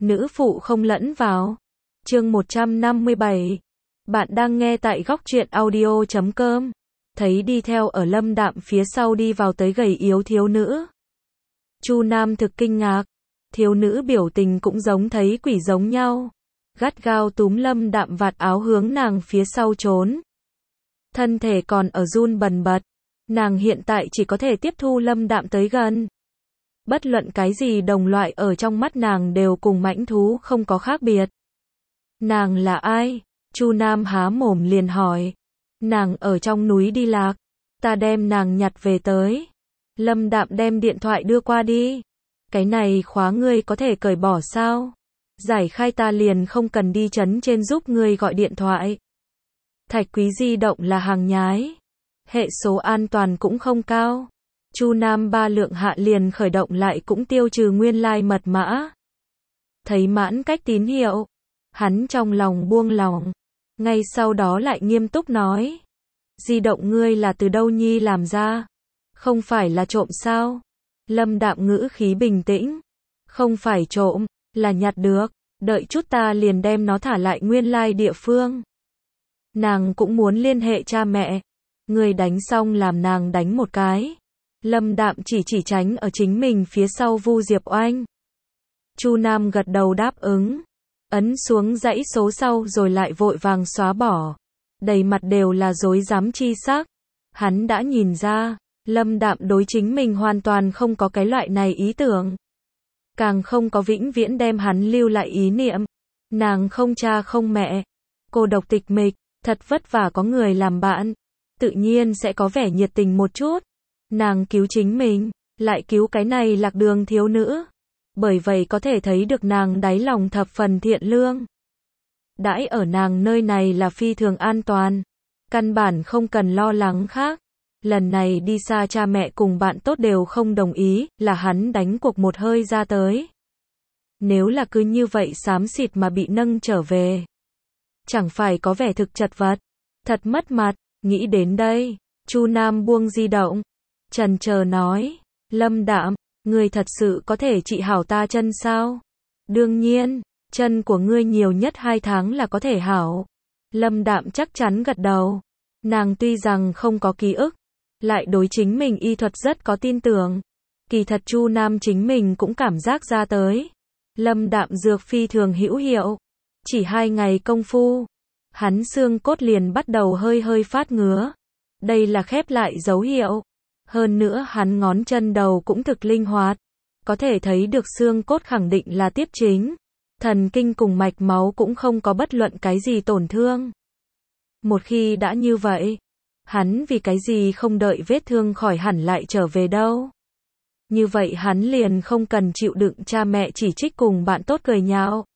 nữ phụ không lẫn vào. Chương 157. Bạn đang nghe tại góc truyện audio.com. Thấy đi theo ở Lâm Đạm phía sau đi vào tới gầy yếu thiếu nữ. Chu Nam thực kinh ngạc. Thiếu nữ biểu tình cũng giống thấy quỷ giống nhau. Gắt gao túm Lâm Đạm vạt áo hướng nàng phía sau trốn. Thân thể còn ở run bần bật. Nàng hiện tại chỉ có thể tiếp thu Lâm Đạm tới gần. Bất luận cái gì đồng loại ở trong mắt nàng đều cùng mãnh thú không có khác biệt. Nàng là ai? Chu Nam há mồm liền hỏi. Nàng ở trong núi đi lạc. Ta đem nàng nhặt về tới. Lâm Đạm đem điện thoại đưa qua đi. Cái này khóa ngươi có thể cởi bỏ sao? Giải khai ta liền không cần đi trấn trên giúp ngươi gọi điện thoại. Thạch Quý di động là hàng nhái. Hệ số an toàn cũng không cao. Chu Nam 3 lượng hạ liền khởi động lại cũng tiêu trừ nguyên lai mật mã. Thấy mãn cách tín hiệu. Hắn trong lòng buông lỏng. Ngay sau đó lại nghiêm túc nói. Di động ngươi là từ đâu nhi làm ra? Không phải là trộm sao? Lâm Đạm ngữ khí bình tĩnh. Không phải trộm, là nhặt được. Đợi chút ta liền đem nó thả lại nguyên lai địa phương. Nàng cũng muốn liên hệ cha mẹ. Người đánh xong làm nàng đánh một cái. Lâm Đạm chỉ tránh ở chính mình phía sau Vu Diệp Oanh. Chu Nam gật đầu đáp ứng. Ấn xuống dãy số sau rồi lại vội vàng xóa bỏ. Đầy mặt đều là rối rắm chi sắc. Hắn đã nhìn ra, Lâm Đạm đối chính mình hoàn toàn không có cái loại này ý tưởng. Càng không có vĩnh viễn đem hắn lưu lại ý niệm. Nàng không cha không mẹ. Cô độc tịch mịch, thật vất vả có người làm bạn. Tự nhiên sẽ có vẻ nhiệt tình một chút. Nàng cứu chính mình, lại cứu cái này lạc đường thiếu nữ. Bởi vậy có thể thấy được nàng đáy lòng thập phần thiện lương. Đãi ở nàng nơi này là phi thường an toàn. Căn bản không cần lo lắng khác. Lần này đi xa cha mẹ cùng bạn tốt đều không đồng ý, là hắn đánh cuộc một hơi ra tới. Nếu là cứ như vậy xám xịt mà bị nâng trở về. Chẳng phải có vẻ thực chật vật. Thật mất mặt, nghĩ đến đây. Chu Nam buông di động. Chần chờ nói. Lâm Đạm, ngươi thật sự có thể trị hảo ta chân sao? Đương nhiên, chân của ngươi nhiều nhất 2 tháng là có thể hảo. Lâm Đạm chắc chắn gật đầu. Nàng tuy rằng không có ký ức, lại đối chính mình y thuật rất có tin tưởng. Kỳ thật Chu Nam chính mình cũng cảm giác ra tới. Lâm Đạm dược phi thường hữu hiệu. Chỉ 2 ngày công phu, hắn xương cốt liền bắt đầu hơi phát ngứa. Đây là khép lại dấu hiệu. Hơn nữa hắn ngón chân đầu cũng thực linh hoạt. Có thể thấy được xương cốt khẳng định là tiếp chính. Thần kinh cùng mạch máu cũng không có bất luận cái gì tổn thương. Một khi đã như vậy, hắn vì cái gì không đợi vết thương khỏi hẳn lại trở về đâu. Như vậy hắn liền không cần chịu đựng cha mẹ chỉ trích cùng bạn tốt cười nhạo.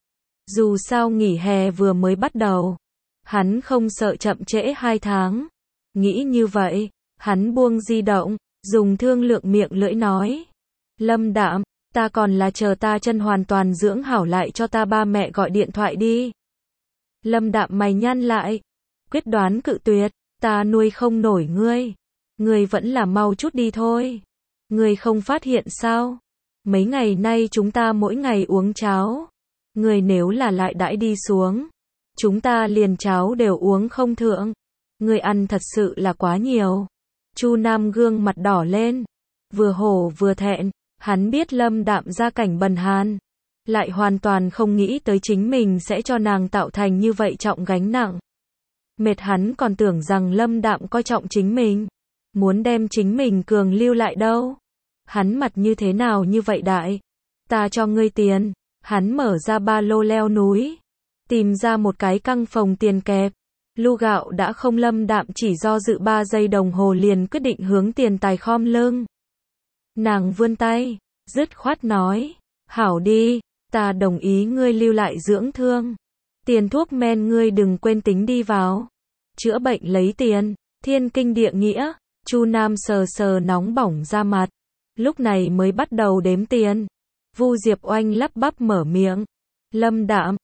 Dù sao nghỉ hè vừa mới bắt đầu, hắn không sợ chậm trễ 2 tháng. Nghĩ như vậy, hắn buông di động, dùng thương lượng miệng lưỡi nói. Lâm Đạm, ta còn là chờ ta chân hoàn toàn dưỡng hảo lại cho ta ba mẹ gọi điện thoại đi. Lâm Đạm mày nhăn lại, quyết đoán cự tuyệt, ta nuôi không nổi ngươi. Ngươi vẫn là mau chút đi thôi. Ngươi không phát hiện sao? Mấy ngày nay chúng ta mỗi ngày uống cháo. Ngươi nếu là lại đãi đi xuống, chúng ta liền cháo đều uống không thượng. Ngươi ăn thật sự là quá nhiều. Chu Nam gương mặt đỏ lên, vừa hổ vừa thẹn. Hắn biết Lâm Đạm gia cảnh bần hàn, lại hoàn toàn không nghĩ tới chính mình sẽ cho nàng tạo thành như vậy trọng gánh nặng. Mệt hắn còn tưởng rằng Lâm Đạm coi trọng chính mình, muốn đem chính mình cường lưu lại đâu. Hắn mặt như thế nào như vậy đại? Ta cho ngươi tiền. Hắn mở ra ba lô leo núi, tìm ra một cái căng phòng tiền kẹp. Lu gạo đã không. Lâm Đạm chỉ do dự 3 giây đồng hồ liền quyết định hướng tiền tài khom lưng. Nàng vươn tay, dứt khoát nói, hảo đi, ta đồng ý ngươi lưu lại dưỡng thương. Tiền thuốc men ngươi đừng quên tính đi vào. Chữa bệnh lấy tiền, thiên kinh địa nghĩa. Chu Nam sờ nóng bỏng da mặt, lúc này mới bắt đầu đếm tiền. Vu Diệp Oanh lắp bắp mở miệng. Lâm Đạm,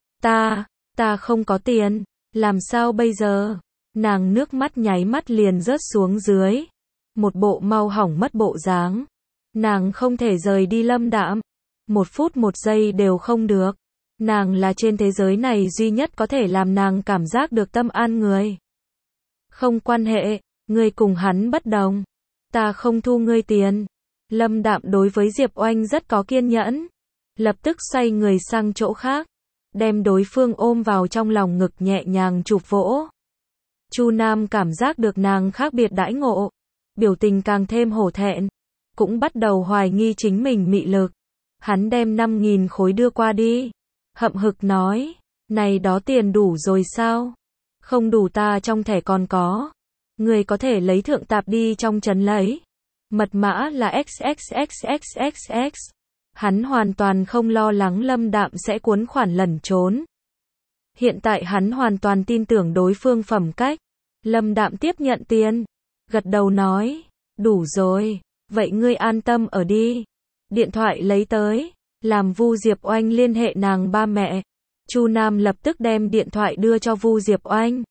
ta không có tiền, làm sao bây giờ? Nàng nước mắt nháy mắt liền rớt xuống dưới. Một bộ mau hỏng mất bộ dáng. Nàng không thể rời đi Lâm Đạm. 1 phút 1 giây đều không được. Nàng là trên thế giới này duy nhất có thể làm nàng cảm giác được tâm an người. Không quan hệ, ngươi cùng hắn bất đồng. Ta không thu ngươi tiền. Lâm Đạm đối với Diệp Oanh rất có kiên nhẫn. Lập tức xoay người sang chỗ khác. Đem đối phương ôm vào trong lòng ngực nhẹ nhàng chụp vỗ. Chu Nam cảm giác được nàng khác biệt đãi ngộ. Biểu tình càng thêm hổ thẹn. Cũng bắt đầu hoài nghi chính mình mị lực. Hắn đem 5.000 khối đưa qua đi. Hậm hực nói. Này đó tiền đủ rồi sao? Không đủ ta trong thẻ còn có. Người có thể lấy thượng tạp đi trong trấn lấy. Mật mã là XXXXXX. Hắn hoàn toàn không lo lắng Lâm Đạm sẽ cuốn khoản lẩn trốn. Hiện tại hắn hoàn toàn tin tưởng đối phương phẩm cách. Lâm Đạm tiếp nhận tiền. Gật đầu nói. Đủ rồi. Vậy ngươi an tâm ở đi. Điện thoại lấy tới. Làm Vu Diệp Oanh liên hệ nàng ba mẹ. Chu Nam lập tức đem điện thoại đưa cho Vu Diệp Oanh.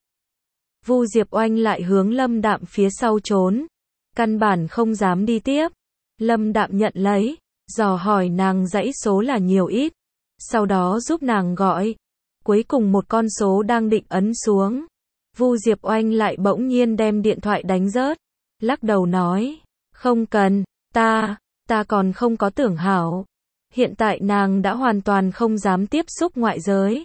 Vu Diệp Oanh lại hướng Lâm Đạm phía sau trốn. Căn bản không dám đi tiếp. Lâm Đạm nhận lấy. Dò hỏi nàng dãy số là nhiều ít. Sau đó giúp nàng gọi. Cuối cùng một con số đang định ấn xuống. Vu Diệp Oanh lại bỗng nhiên đem điện thoại đánh rớt. Lắc đầu nói. Không cần, ta còn không có tưởng hảo. Hiện tại nàng đã hoàn toàn không dám tiếp xúc ngoại giới.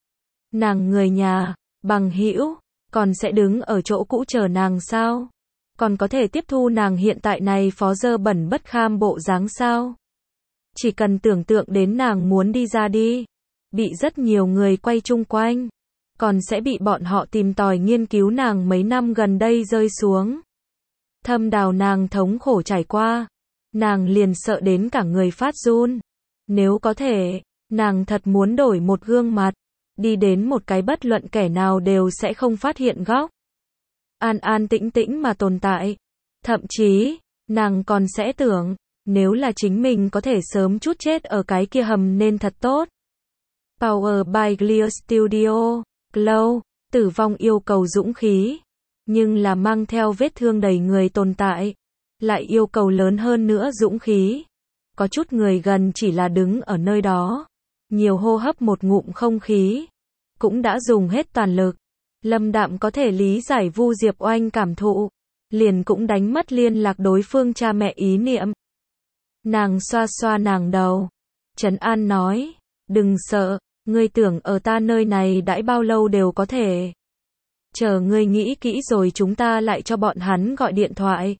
Nàng người nhà, bằng hữu, còn sẽ đứng ở chỗ cũ chờ nàng sao? Còn có thể tiếp thu nàng hiện tại này phó dơ bẩn bất kham bộ dáng sao? Chỉ cần tưởng tượng đến nàng muốn đi ra đi. Bị rất nhiều người quay chung quanh. Còn sẽ bị bọn họ tìm tòi nghiên cứu nàng mấy năm gần đây rơi xuống. Thâm đào nàng thống khổ trải qua. Nàng liền sợ đến cả người phát run. Nếu có thể, nàng thật muốn đổi một gương mặt. Đi đến một cái bất luận kẻ nào đều sẽ không phát hiện góc. An an tĩnh tĩnh mà tồn tại. Thậm chí, nàng còn sẽ tưởng, nếu là chính mình có thể sớm chút chết ở cái kia hầm nên thật tốt. Power by Clear Studio, Glow, tử vong yêu cầu dũng khí. Nhưng là mang theo vết thương đầy người tồn tại. Lại yêu cầu lớn hơn nữa dũng khí. Có chút người gần chỉ là đứng ở nơi đó. Nhiều hô hấp một ngụm không khí. Cũng đã dùng hết toàn lực. Lâm Đạm có thể lý giải Vu Diệp Oanh cảm thụ. Liền cũng đánh mất liên lạc đối phương cha mẹ ý niệm. Nàng xoa xoa nàng đầu. Trấn An nói. Đừng sợ, ngươi tưởng ở ta nơi này đãi bao lâu đều có thể. Chờ ngươi nghĩ kỹ rồi chúng ta lại cho bọn hắn gọi điện thoại.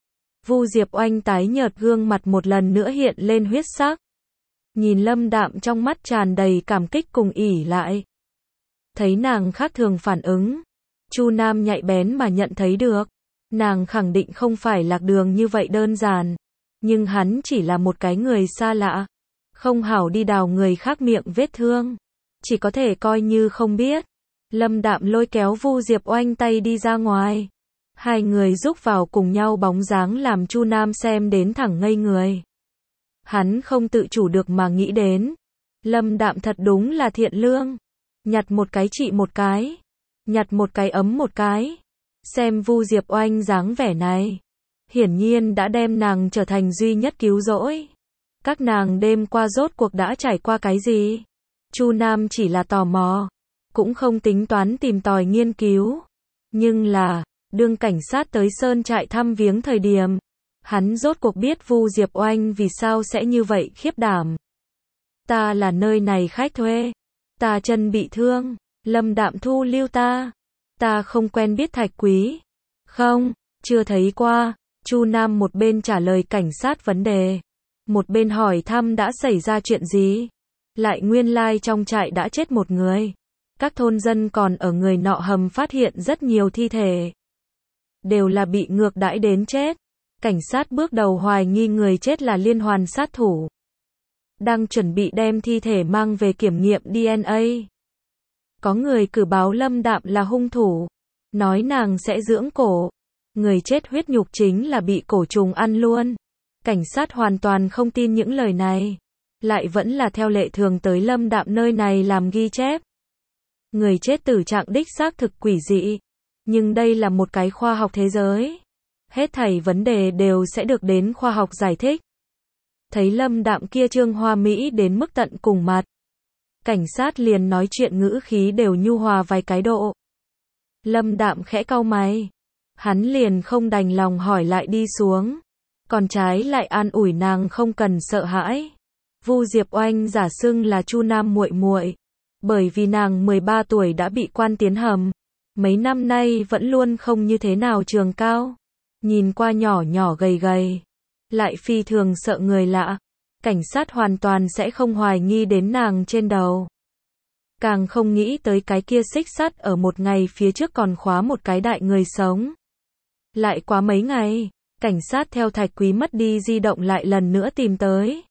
Vu Diệp Oanh tái nhợt gương mặt một lần nữa hiện lên huyết sắc. Nhìn Lâm Đạm trong mắt tràn đầy cảm kích cùng ỉ lại. Thấy nàng khác thường phản ứng. Chu Nam nhạy bén mà nhận thấy được. Nàng khẳng định không phải lạc đường như vậy đơn giản. Nhưng hắn chỉ là một cái người xa lạ. Không hảo đi đào người khác miệng vết thương. Chỉ có thể coi như không biết. Lâm Đạm lôi kéo Vu Diệp Oanh tay đi ra ngoài. Hai người rúc vào cùng nhau bóng dáng làm Chu Nam xem đến thẳng ngây người. Hắn không tự chủ được mà nghĩ đến. Lâm Đạm thật đúng là thiện lương. Nhặt một cái trị một cái. Nhặt một cái ấm một cái. Xem Vu Diệp Oanh dáng vẻ này. Hiển nhiên đã đem nàng trở thành duy nhất cứu rỗi. Các nàng đêm qua rốt cuộc đã trải qua cái gì? Chu Nam chỉ là tò mò. Cũng không tính toán tìm tòi nghiên cứu. Nhưng là, đương cảnh sát tới sơn trại thăm viếng thời điểm. Hắn rốt cuộc biết Vu Diệp Oanh vì sao sẽ như vậy khiếp đảm. Ta là nơi này khách thuê. Ta chân bị thương. Lâm Đạm thu lưu ta. Ta không quen biết Thạch Quý. Không, chưa thấy qua. Chu Nam một bên trả lời cảnh sát vấn đề. Một bên hỏi thăm đã xảy ra chuyện gì. Lại nguyên lai trong trại đã chết một người. Các thôn dân còn ở người nọ hầm phát hiện rất nhiều thi thể. Đều là bị ngược đãi đến chết. Cảnh sát bước đầu hoài nghi người chết là liên hoàn sát thủ. Đang chuẩn bị đem thi thể mang về kiểm nghiệm DNA. Có người cử báo Lâm Đạm là hung thủ. Nói nàng sẽ dưỡng cổ. Người chết huyết nhục chính là bị cổ trùng ăn luôn. Cảnh sát hoàn toàn không tin những lời này. Lại vẫn là theo lệ thường tới Lâm Đạm nơi này làm ghi chép. Người chết tử trạng đích xác thực quỷ dị. Nhưng đây là một cái khoa học thế giới. Hết thảy vấn đề đều sẽ được đến khoa học giải thích. Thấy Lâm Đạm kia trương hoa mỹ đến mức tận cùng mặt. cảnh sát liền nói chuyện ngữ khí đều nhu hòa vài cái độ. Lâm Đạm khẽ cau mày. Hắn liền không đành lòng hỏi lại đi xuống. Còn trái lại an ủi nàng không cần sợ hãi. Vu Diệp Oanh giả xưng là Chu Nam muội muội, bởi vì nàng 13 tuổi đã bị quan tiến hầm, mấy năm nay vẫn luôn không như thế nào trường cao, nhìn qua nhỏ nhỏ gầy gầy, lại phi thường sợ người lạ, cảnh sát hoàn toàn sẽ không hoài nghi đến nàng trên đầu. Càng không nghĩ tới cái kia xích sắt ở một ngày phía trước còn khóa một cái đại người sống. Lại quá mấy ngày, cảnh sát theo Thạch Quý mất đi di động lại lần nữa tìm tới.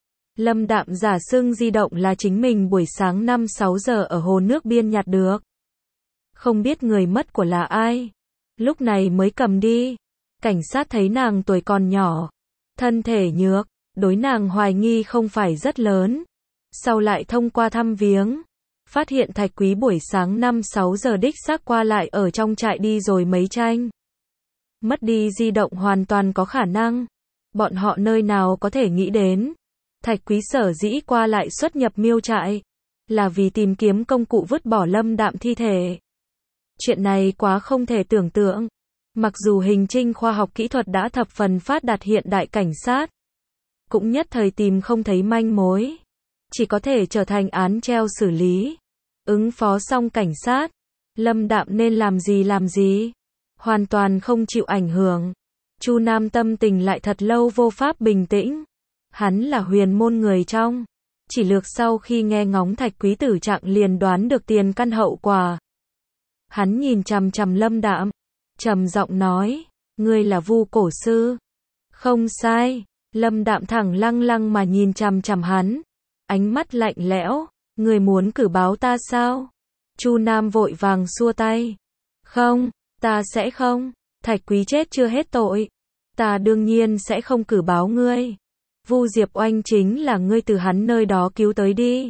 Lâm Đạm giả xưng di động là chính mình buổi sáng 5-6 giờ ở hồ nước biên nhặt được. Không biết người mất của là ai. Lúc này mới cầm đi. Cảnh sát thấy nàng tuổi còn nhỏ, thân thể nhược, đối nàng hoài nghi không phải rất lớn. Sau lại thông qua thăm viếng, phát hiện Thạch Quý buổi sáng 5-6 giờ đích xác qua lại ở trong trại đi rồi mấy tranh. Mất đi di động hoàn toàn có khả năng. Bọn họ nơi nào có thể nghĩ đến. Thạch Quý sở dĩ qua lại xuất nhập miêu trại, là vì tìm kiếm công cụ vứt bỏ Lâm Đạm thi thể. Chuyện này quá không thể tưởng tượng. Mặc dù hình trinh khoa học kỹ thuật đã thập phần phát đạt hiện đại, cảnh sát cũng nhất thời tìm không thấy manh mối. Chỉ có thể trở thành án treo xử lý. Ứng phó xong cảnh sát, Lâm Đạm nên làm gì. Hoàn toàn không chịu ảnh hưởng. Chu Nam tâm tình lại thật lâu vô pháp bình tĩnh. Hắn là huyền môn người trong. Chỉ lược sau khi nghe ngóng Thạch Quý tử trạng liền đoán được tiền căn hậu quả. Hắn nhìn chằm chằm Lâm Đạm, trầm giọng nói, ngươi là Vu cổ sư. Không sai. Lâm Đạm thẳng lăng mà nhìn chằm chằm hắn. Ánh mắt lạnh lẽo, ngươi muốn cử báo ta sao? Chu Nam vội vàng xua tay. Không, ta sẽ không. Thạch Quý chết chưa hết tội. Ta đương nhiên sẽ không cử báo ngươi. Vu Diệp Oanh chính là ngươi từ hắn nơi đó cứu tới đi.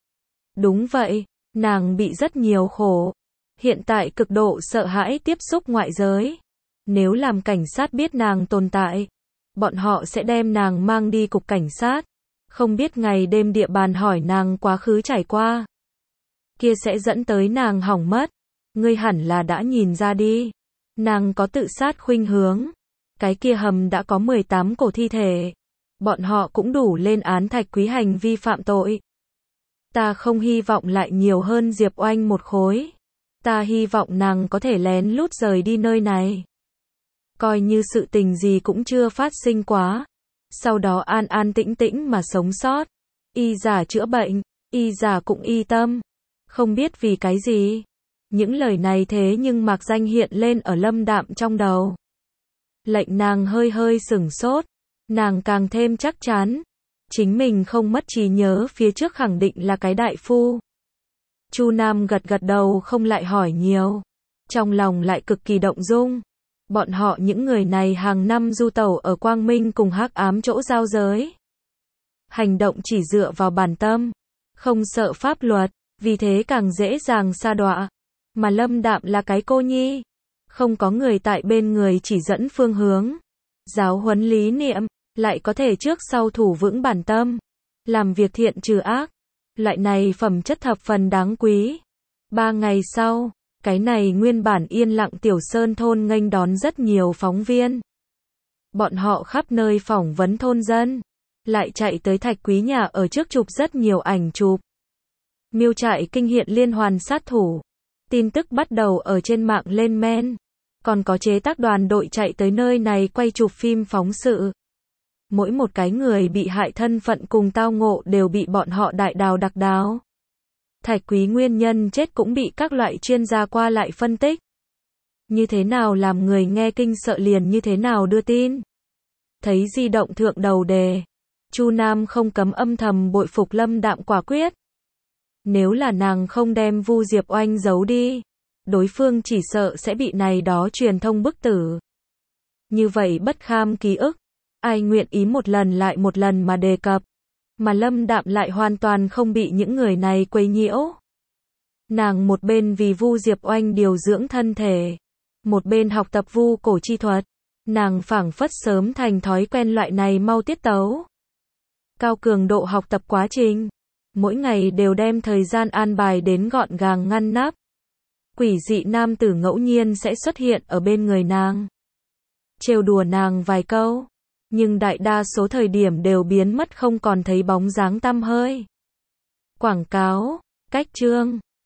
Đúng vậy, nàng bị rất nhiều khổ. Hiện tại cực độ sợ hãi tiếp xúc ngoại giới. Nếu làm cảnh sát biết nàng tồn tại, bọn họ sẽ đem nàng mang đi cục cảnh sát. Không biết ngày đêm địa bàn hỏi nàng quá khứ trải qua. Kia sẽ dẫn tới nàng hỏng mất. Ngươi hẳn là đã nhìn ra đi. Nàng có tự sát khuynh hướng. Cái kia hầm đã có 18 cổ thi thể. Bọn họ cũng đủ lên án Thạch Quý hành vi phạm tội. Ta không hy vọng lại nhiều hơn Diệp Oanh một khối. Ta hy vọng nàng có thể lén lút rời đi nơi này. Coi như sự tình gì cũng chưa phát sinh quá. Sau đó an an tĩnh tĩnh mà sống sót. Y giả chữa bệnh, y giả cũng y tâm. Không biết vì cái gì. Những lời này thế nhưng mạc danh hiện lên ở Lâm Đạm trong đầu. Lệnh nàng hơi sửng sốt. Nàng càng thêm chắc chắn. Chính mình không mất trí nhớ phía trước khẳng định là cái đại phu. Chu Nam gật đầu không lại hỏi nhiều. Trong lòng lại cực kỳ động dung. Bọn họ những người này hàng năm du tẩu ở quang minh cùng hắc ám chỗ giao giới. Hành động chỉ dựa vào bản tâm. Không sợ pháp luật. Vì thế càng dễ dàng sa đọa. Mà Lâm Đạm là cái cô nhi. Không có người tại bên người chỉ dẫn phương hướng. Giáo huấn lý niệm. Lại có thể trước sau thủ vững bản tâm. Làm việc thiện trừ ác. Loại này phẩm chất thập phần đáng quý. 3 ngày sau, cái này nguyên bản yên lặng tiểu sơn thôn nghênh đón rất nhiều phóng viên. Bọn họ khắp nơi phỏng vấn thôn dân. Lại chạy tới Thạch Quý nhà ở trước chụp rất nhiều ảnh chụp. Miêu trại kinh hiện liên hoàn sát thủ. Tin tức bắt đầu ở trên mạng lên men. Còn có chế tác đoàn đội chạy tới nơi này quay chụp phim phóng sự. Mỗi một cái người bị hại thân phận cùng tao ngộ đều bị bọn họ đại đào đặc đáo. Thạch Quý nguyên nhân chết cũng bị các loại chuyên gia qua lại phân tích. Như thế nào làm người nghe kinh sợ liền như thế nào đưa tin. Thấy di động thượng đầu đề. Chu Nam không cấm âm thầm bội phục Lâm Đạm quả quyết. Nếu là nàng không đem Vu Diệp Oanh giấu đi, đối phương chỉ sợ sẽ bị này đó truyền thông bức tử. Như vậy bất kham ký ức. Ai nguyện ý một lần lại một lần mà đề cập. Mà Lâm Đạm lại hoàn toàn không bị những người này quấy nhiễu. Nàng một bên vì Vu Diệp Oanh điều dưỡng thân thể. Một bên học tập vu cổ chi thuật. Nàng phảng phất sớm thành thói quen loại này mau tiết tấu. Cao cường độ học tập quá trình. mỗi ngày đều đem thời gian an bài đến gọn gàng ngăn nắp. Quỷ dị nam tử ngẫu nhiên sẽ xuất hiện ở bên người nàng, trêu đùa nàng vài câu, nhưng đại đa số thời điểm đều biến mất không còn thấy bóng dáng tăm hơi. Quảng cáo, cách chương